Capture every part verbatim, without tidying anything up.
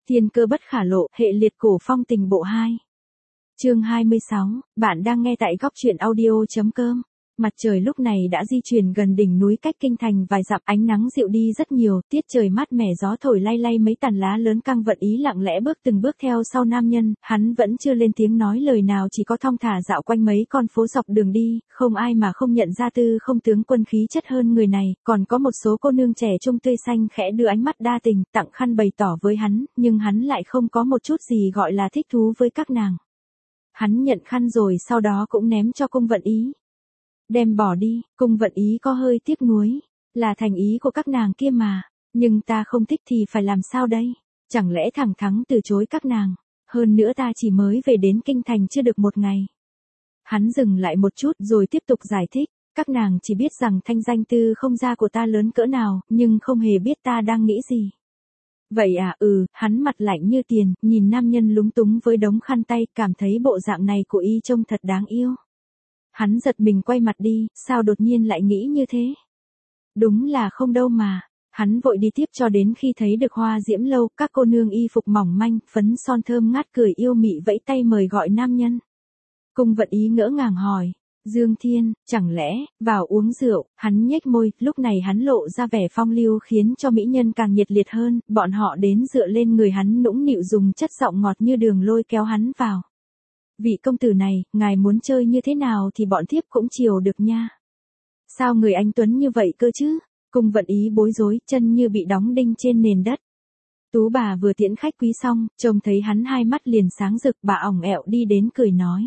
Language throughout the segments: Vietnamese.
Thiên cơ bất khả lộ, hệ liệt cổ phong tình bộ hai. Chương hai mươi sáu, bạn đang nghe tại góc truyện audio.com. Mặt trời lúc này đã di chuyển gần đỉnh núi cách kinh thành vài dặm, ánh nắng dịu đi rất nhiều, tiết trời mát mẻ, gió thổi lay lay mấy tàn lá lớn căng vận ý lặng lẽ bước từng bước theo sau nam nhân, hắn vẫn chưa lên tiếng nói lời nào, chỉ có thong thả dạo quanh mấy con phố dọc đường đi, không ai mà không nhận ra Tư Không tướng quân khí chất hơn người này, còn có một số cô nương trẻ trung tươi xanh khẽ đưa ánh mắt đa tình, tặng khăn bày tỏ với hắn, nhưng hắn lại không có một chút gì gọi là thích thú với các nàng. Hắn nhận khăn rồi sau đó cũng ném cho Cung Vận Ý. Đem bỏ đi, Cung Vận Ý có hơi tiếc nuối, là thành ý của các nàng kia mà, nhưng ta không thích thì phải làm sao đây, chẳng lẽ thẳng thắn từ chối các nàng, hơn nữa ta chỉ mới về đến kinh thành chưa được một ngày. Hắn dừng lại một chút rồi tiếp tục giải thích, các nàng chỉ biết rằng thanh danh Tư Không gia của ta lớn cỡ nào, nhưng không hề biết ta đang nghĩ gì. Vậy à, ừ, hắn mặt lạnh như tiền, nhìn nam nhân lúng túng với đống khăn tay, cảm thấy bộ dạng này của y trông thật đáng yêu. Hắn giật mình quay mặt đi, sao đột nhiên lại nghĩ như thế? Đúng là không đâu mà. Hắn vội đi tiếp cho đến khi thấy được Hoa Diễm lâu, các cô nương y phục mỏng manh, phấn son thơm ngát cười yêu mị vẫy tay mời gọi nam nhân. Cung Vận Ý ngỡ ngàng hỏi, Dương Thiên, chẳng lẽ, vào uống rượu, hắn nhếch môi, lúc này hắn lộ ra vẻ phong lưu khiến cho mỹ nhân càng nhiệt liệt hơn, bọn họ đến dựa lên người hắn nũng nịu dùng chất giọng ngọt như đường lôi kéo hắn vào. Vị công tử này, ngài muốn chơi như thế nào thì bọn thiếp cũng chiều được nha. Sao người anh Tuấn như vậy cơ chứ? Cung Vận Ý bối rối, chân như bị đóng đinh trên nền đất. Tú bà vừa tiễn khách quý xong, trông thấy hắn hai mắt liền sáng rực, bà ỏng ẹo đi đến cười nói.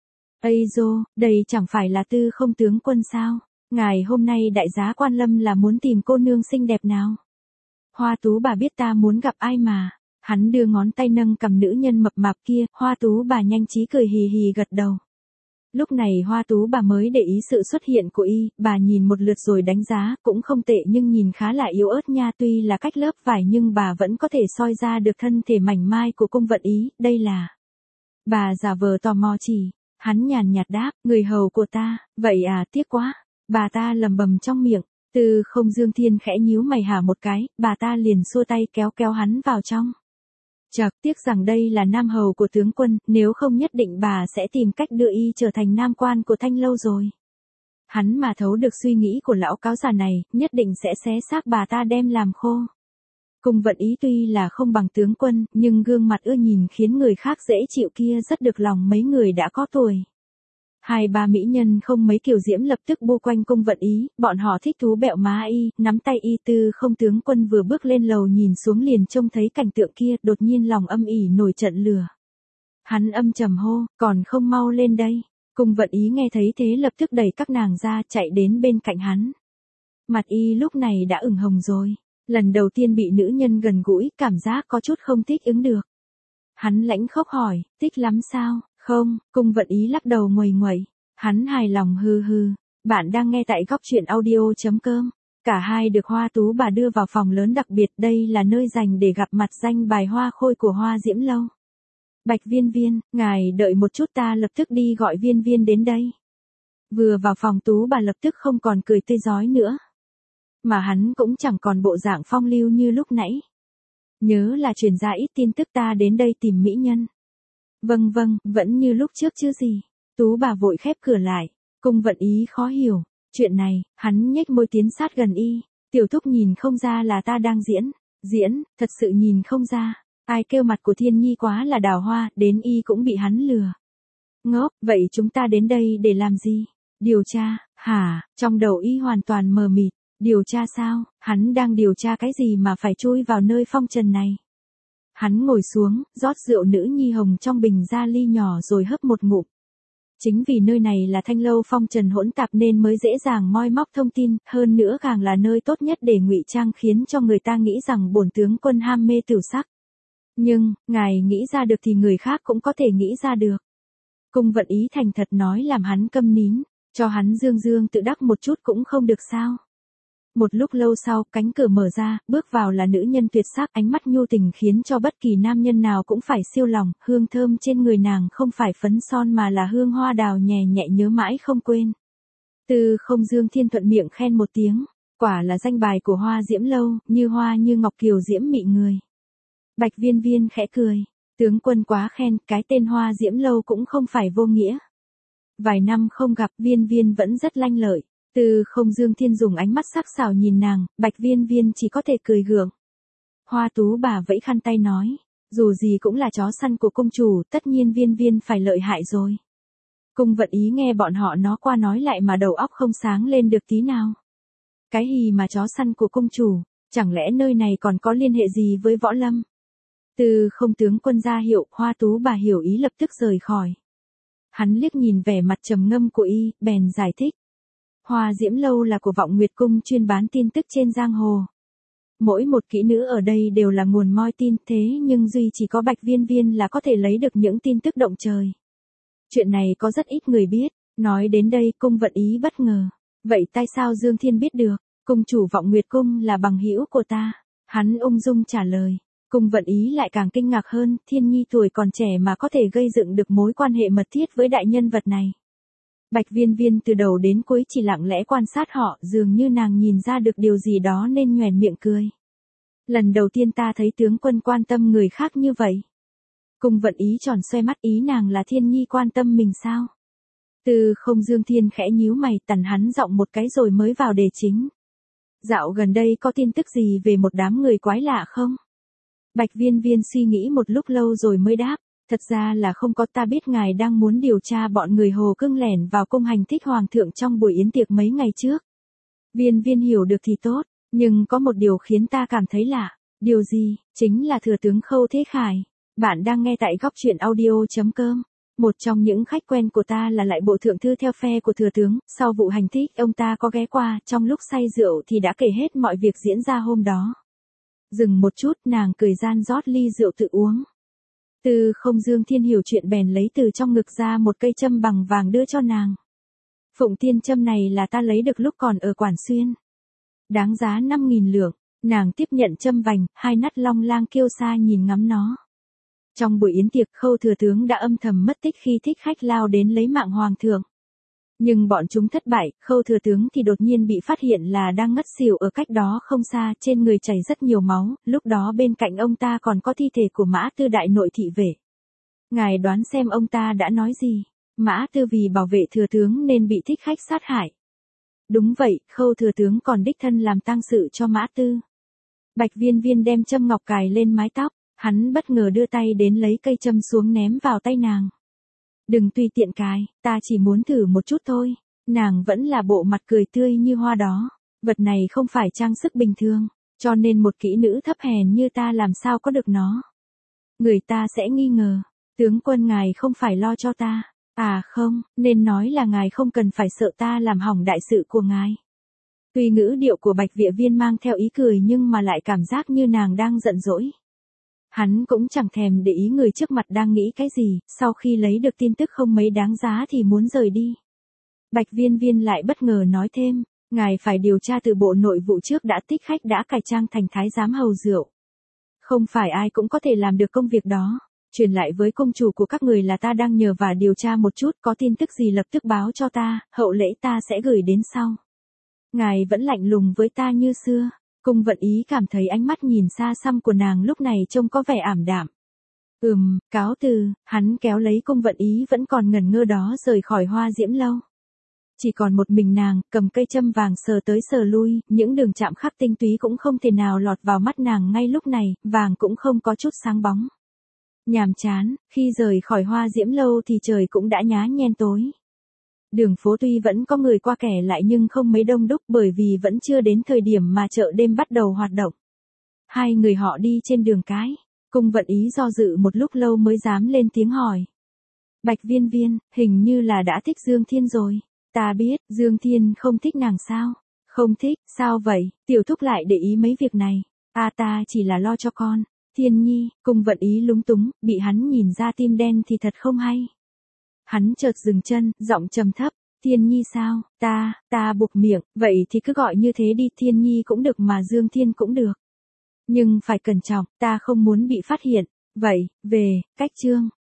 Ây dô, đây chẳng phải là Tư Không tướng quân sao? Ngài hôm nay đại giá quan lâm là muốn tìm cô nương xinh đẹp nào? Hoa Tú bà biết ta muốn gặp ai mà. Hắn đưa ngón tay nâng cầm nữ nhân mập mạp kia, Hoa Tú bà nhanh trí cười hì hì gật đầu. Lúc này Hoa Tú bà mới để ý sự xuất hiện của y, bà nhìn một lượt rồi đánh giá, cũng không tệ nhưng nhìn khá là yếu ớt nha, tuy là cách lớp vải nhưng bà vẫn có thể soi ra được thân thể mảnh mai của Cung Vận Ý, đây là. Bà giả vờ tò mò chỉ, hắn nhàn nhạt đáp, người hầu của ta, vậy à, tiếc quá, bà ta lầm bầm trong miệng. Tư Không Dương Thiên khẽ nhíu mày hả một cái, bà ta liền xua tay kéo kéo hắn vào trong. Chật, tiếc rằng đây là nam hầu của tướng quân, nếu không nhất định bà sẽ tìm cách đưa y trở thành nam quan của Thanh lâu rồi. Hắn mà thấu được suy nghĩ của lão cáo già này, nhất định sẽ xé xác bà ta đem làm khô. Cung Vận Ý tuy là không bằng tướng quân, nhưng gương mặt ưa nhìn khiến người khác dễ chịu kia rất được lòng mấy người đã có tuổi. Hai ba mỹ nhân không mấy kiều diễm lập tức bu quanh Cung Vận Ý, bọn họ thích thú bẹo má y, nắm tay y. Tư Không tướng quân vừa bước lên lầu nhìn xuống liền trông thấy cảnh tượng kia, đột nhiên lòng âm ỉ nổi trận lửa. Hắn âm trầm hô, còn không mau lên đây. Cung Vận Ý nghe thấy thế lập tức đẩy các nàng ra, chạy đến bên cạnh hắn. Mặt y lúc này đã ửng hồng rồi, lần đầu tiên bị nữ nhân gần gũi, cảm giác có chút không thích ứng được. Hắn lãnh khóc hỏi, thích lắm sao? Không, Cung Vận Ý lắc đầu nguầy nguậy. Hắn hài lòng hừ hừ. Bạn đang nghe tại góc truyện audio.com. Cả hai được Hoa Tú bà đưa vào phòng lớn đặc biệt, đây là nơi dành để gặp mặt danh bài hoa khôi của Hoa Diễm lâu. Bạch Viên Viên, ngài đợi một chút, ta lập tức đi gọi Viên Viên đến đây. Vừa vào phòng Tú bà lập tức không còn cười tươi rói nữa. Mà hắn cũng chẳng còn bộ dạng phong lưu như lúc nãy. Nhớ là truyền ra ít tin tức ta đến đây tìm mỹ nhân. Vâng vâng, vẫn như lúc trước chứ gì. Tú bà vội khép cửa lại. Cung Vận Ý khó hiểu. Chuyện này, hắn nhếch môi tiến sát gần y. Tiểu thúc nhìn không ra là ta đang diễn. Diễn, thật sự nhìn không ra. Ai kêu mặt của Thiên Nhi quá là đào hoa, đến y cũng bị hắn lừa. Ngốc, vậy chúng ta đến đây để làm gì? Điều tra, hả? Trong đầu y hoàn toàn mờ mịt. Điều tra sao? Hắn đang điều tra cái gì mà phải chui vào nơi phong trần này? Hắn ngồi xuống, rót rượu nữ nhi hồng trong bình ra ly nhỏ rồi hấp một ngụm. Chính vì nơi này là Thanh lâu phong trần hỗn tạp nên mới dễ dàng moi móc thông tin, hơn nữa càng là nơi tốt nhất để ngụy trang khiến cho người ta nghĩ rằng bổn tướng quân ham mê tửu sắc. Nhưng, ngài nghĩ ra được thì người khác cũng có thể nghĩ ra được. Cung Vận Ý thành thật nói làm hắn câm nín, cho hắn dương dương tự đắc một chút cũng không được sao. Một lúc lâu sau, cánh cửa mở ra, bước vào là nữ nhân tuyệt sắc, ánh mắt nhu tình khiến cho bất kỳ nam nhân nào cũng phải siêu lòng, hương thơm trên người nàng không phải phấn son mà là hương hoa đào nhẹ nhẹ nhớ mãi không quên. Tư Không Dương Thiên thuận miệng khen một tiếng, quả là danh bài của Hoa Diễm lâu, như hoa như ngọc kiều diễm mị người. Bạch Viên Viên khẽ cười. Tướng quân quá khen, cái tên Hoa Diễm Lâu cũng không phải vô nghĩa. Vài năm không gặp, Viên Viên vẫn rất lanh lợi. Từ Không Dương Thiên dùng ánh mắt sắc sảo nhìn nàng, Bạch Viên Viên chỉ có thể cười gượng. Hoa Tú bà vẫy khăn tay nói, dù gì cũng là chó săn của công chủ, tất nhiên Viên Viên phải lợi hại rồi. Cung Vận Ý nghe bọn họ nó qua nói lại mà đầu óc không sáng lên được tí nào. Cái hì mà chó săn của công chủ, chẳng lẽ nơi này còn có liên hệ gì với võ lâm? Từ Không tướng quân ra hiệu, Hoa Tú bà hiểu ý lập tức rời khỏi. Hắn liếc nhìn vẻ mặt trầm ngâm của y, bèn giải thích. Hoa Diễm Lâu là của Vọng Nguyệt Cung chuyên bán tin tức trên giang hồ. Mỗi một kỹ nữ ở đây đều là nguồn moi tin, thế nhưng duy chỉ có Bạch Viên Viên là có thể lấy được những tin tức động trời. Chuyện này có rất ít người biết. Nói đến đây Cung Vận Ý bất ngờ. Vậy tại sao Dương Thiên biết được? Cung chủ Vọng Nguyệt Cung là bằng hữu của ta. Hắn ung dung trả lời. Cung Vận Ý lại càng kinh ngạc hơn, Thiên Nhi tuổi còn trẻ mà có thể gây dựng được mối quan hệ mật thiết với đại nhân vật này. Bạch Viên Viên từ đầu đến cuối chỉ lặng lẽ quan sát họ, dường như nàng nhìn ra được điều gì đó nên nhoẻn miệng cười. Lần đầu tiên ta thấy tướng quân quan tâm người khác như vậy. Cung Vận Ý tròn xoe mắt, ý nàng là Thiên Nhi quan tâm mình sao? Từ Không Dương Thiên khẽ nhíu mày, tằn hắn giọng một cái rồi mới vào đề chính. Dạo gần đây có tin tức gì về một đám người quái lạ không? Bạch Viên Viên suy nghĩ một lúc lâu rồi mới đáp. Thật ra là không có, ta biết ngài đang muốn điều tra bọn người Hồ Cưng lẻn vào cung hành thích hoàng thượng trong buổi yến tiệc mấy ngày trước. Viên Viên hiểu được thì tốt, nhưng có một điều khiến ta cảm thấy lạ. Điều gì? Chính là thừa tướng Khâu Thế Khải. Bạn đang nghe tại góc truyện audio chấm com. Một trong những khách quen của ta là lại bộ thượng thư theo phe của thừa tướng, sau vụ hành thích ông ta có ghé qua, trong lúc say rượu thì đã kể hết mọi việc diễn ra hôm đó. Dừng một chút, nàng cười gian rót ly rượu tự uống. Từ Không Dương Thiên hiểu chuyện bèn lấy từ trong ngực ra một cây châm bằng vàng đưa cho nàng. Phụng Tiên châm này là ta lấy được lúc còn ở Quản Xuyên. Đáng giá năm nghìn lượng, nàng tiếp nhận châm vành, hai nắt long lang kiêu sa nhìn ngắm nó. Trong buổi yến tiệc Khâu thừa tướng đã âm thầm mất tích khi thích khách lao đến lấy mạng hoàng thượng. Nhưng bọn chúng thất bại, Khâu thừa tướng thì đột nhiên bị phát hiện là đang ngất xỉu ở cách đó không xa, trên người chảy rất nhiều máu, lúc đó bên cạnh ông ta còn có thi thể của Mã Tư đại nội thị vệ. Ngài đoán xem ông ta đã nói gì? Mã Tư vì bảo vệ thừa tướng nên bị thích khách sát hại. Đúng vậy, Khâu thừa tướng còn đích thân làm tang sự cho Mã Tư. Bạch Viên Viên đem châm ngọc cài lên mái tóc, hắn bất ngờ đưa tay đến lấy cây châm xuống ném vào tay nàng. Đừng tùy tiện cài, ta chỉ muốn thử một chút thôi. Nàng vẫn là bộ mặt cười tươi như hoa đó. Vật này không phải trang sức bình thường, cho nên một kỹ nữ thấp hèn như ta làm sao có được nó. Người ta sẽ nghi ngờ, tướng quân ngài không phải lo cho ta. À không, nên nói là ngài không cần phải sợ ta làm hỏng đại sự của ngài. Tuy ngữ điệu của Bạch Vịa Viên mang theo ý cười nhưng mà lại cảm giác như nàng đang giận dỗi. Hắn cũng chẳng thèm để ý người trước mặt đang nghĩ cái gì, sau khi lấy được tin tức không mấy đáng giá thì muốn rời đi. Bạch Viên Viên lại bất ngờ nói thêm, ngài phải điều tra từ bộ nội vụ trước đã, thích khách đã cải trang thành thái giám hầu rượu. Không phải ai cũng có thể làm được công việc đó. Truyền lại với công chủ của các người là ta đang nhờ và điều tra một chút, có tin tức gì lập tức báo cho ta, hậu lễ ta sẽ gửi đến sau. Ngài vẫn lạnh lùng với ta như xưa. Cung Vận Ý cảm thấy ánh mắt nhìn xa xăm của nàng lúc này trông có vẻ ảm đạm. Ừm, cáo từ, hắn kéo lấy Cung Vận Ý vẫn còn ngẩn ngơ đó rời khỏi Hoa Diễm Lâu. Chỉ còn một mình nàng, cầm cây châm vàng sờ tới sờ lui, những đường chạm khắc tinh túy cũng không thể nào lọt vào mắt nàng ngay lúc này, vàng cũng không có chút sáng bóng. Nhàm chán, khi rời khỏi Hoa Diễm Lâu thì trời cũng đã nhá nhem tối. Đường phố tuy vẫn có người qua kẻ lại nhưng không mấy đông đúc bởi vì vẫn chưa đến thời điểm mà chợ đêm bắt đầu hoạt động. Hai người họ đi trên đường cái, Cung Vận Ý do dự một lúc lâu mới dám lên tiếng hỏi. Bạch Viên Viên, hình như là đã thích Dương Thiên rồi. Ta biết, Dương Thiên không thích nàng sao? Không thích, sao vậy? Tiểu thúc lại để ý mấy việc này. À ta chỉ là lo cho con. Thiên Nhi, Cung Vận Ý lúng túng, bị hắn nhìn ra tim đen thì thật không hay. Hắn chợt dừng chân, giọng trầm thấp, Thiên Nhi sao, ta, ta buộc miệng, vậy thì cứ gọi như thế đi, Thiên Nhi cũng được mà Dương Thiên cũng được. Nhưng phải cẩn trọng, ta không muốn bị phát hiện, vậy, về, cách chương.